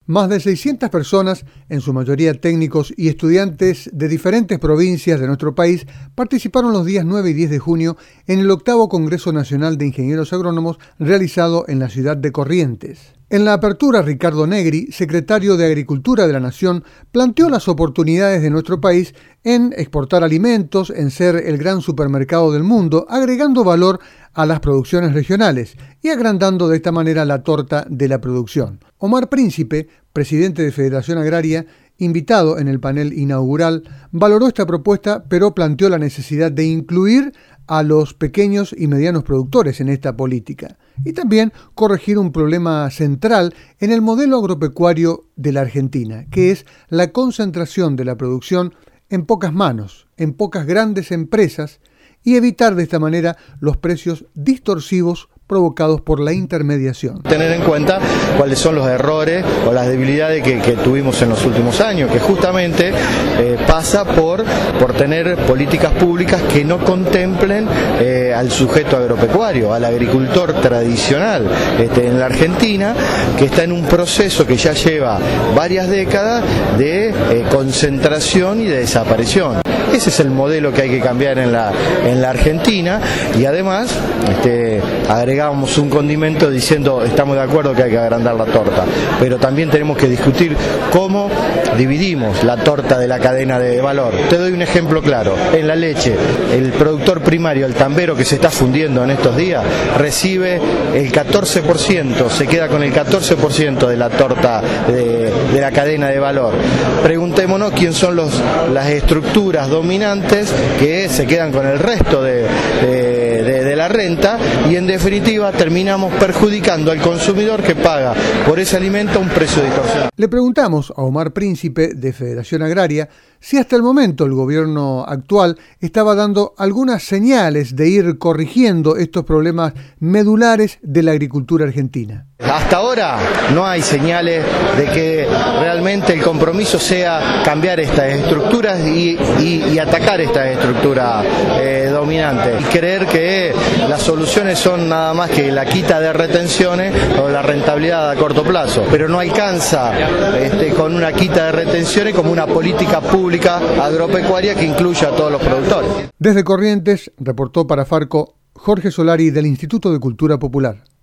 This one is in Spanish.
Más de 600 personas, en su mayoría técnicos y estudiantes de diferentes provincias de nuestro país, participaron los días 9 y 10 de junio en el 8º Congreso Nacional de Ingenieros Agrónomos realizado en la ciudad de Corrientes. En la apertura, Ricardo Negri, secretario de Agricultura de la Nación, planteó las oportunidades de nuestro país en exportar alimentos, en ser el gran supermercado del mundo, agregando valor a las producciones regionales y agrandando de esta manera la torta de la producción. Omar Príncipe, presidente de Federación Agraria, invitado en el panel inaugural, valoró esta propuesta, pero planteó la necesidad de incluir a los pequeños y medianos productores en esta política y también corregir un problema central en el modelo agropecuario de la Argentina, que es la concentración de la producción en pocas manos, en pocas grandes empresas, y evitar de esta manera los precios distorsivos provocados por la intermediación. Tener en cuenta cuáles son los errores o las debilidades que tuvimos en los últimos años, que justamente pasa por tener políticas públicas que no contemplen al sujeto agropecuario, al agricultor tradicional en la Argentina, que está en un proceso que ya lleva varias décadas de concentración y de desaparición. Ese es el modelo que hay que cambiar en la Argentina, y además agregamos un condimento diciendo estamos de acuerdo que hay que agrandar la torta, pero también tenemos que discutir cómo dividimos la torta de la cadena de valor. Te doy un ejemplo claro: en la leche, el productor primario, el tambero que se está fundiendo en estos días, recibe el 14%, se queda con el 14% de la torta de la cadena de valor. Preguntémonos quién son las estructuras dominantes que se quedan con el resto de la renta, y en definitiva terminamos perjudicando al consumidor que paga por ese alimento un precio distorsionado. Le preguntamos a Omar Príncipe, de Federación Agraria, si hasta el momento el gobierno actual estaba dando algunas señales de ir corrigiendo estos problemas medulares de la agricultura argentina. Hasta ahora no hay señales de que realmente el compromiso sea cambiar estas estructuras y atacar estas estructuras dominantes, y creer que las soluciones son nada más que la quita de retenciones o la rentabilidad a corto plazo, pero no alcanza con una quita de retenciones como una política pública agropecuaria que incluya a todos los productores. Desde Corrientes, reportó para Farco Jorge Solari, del Instituto de Cultura Popular.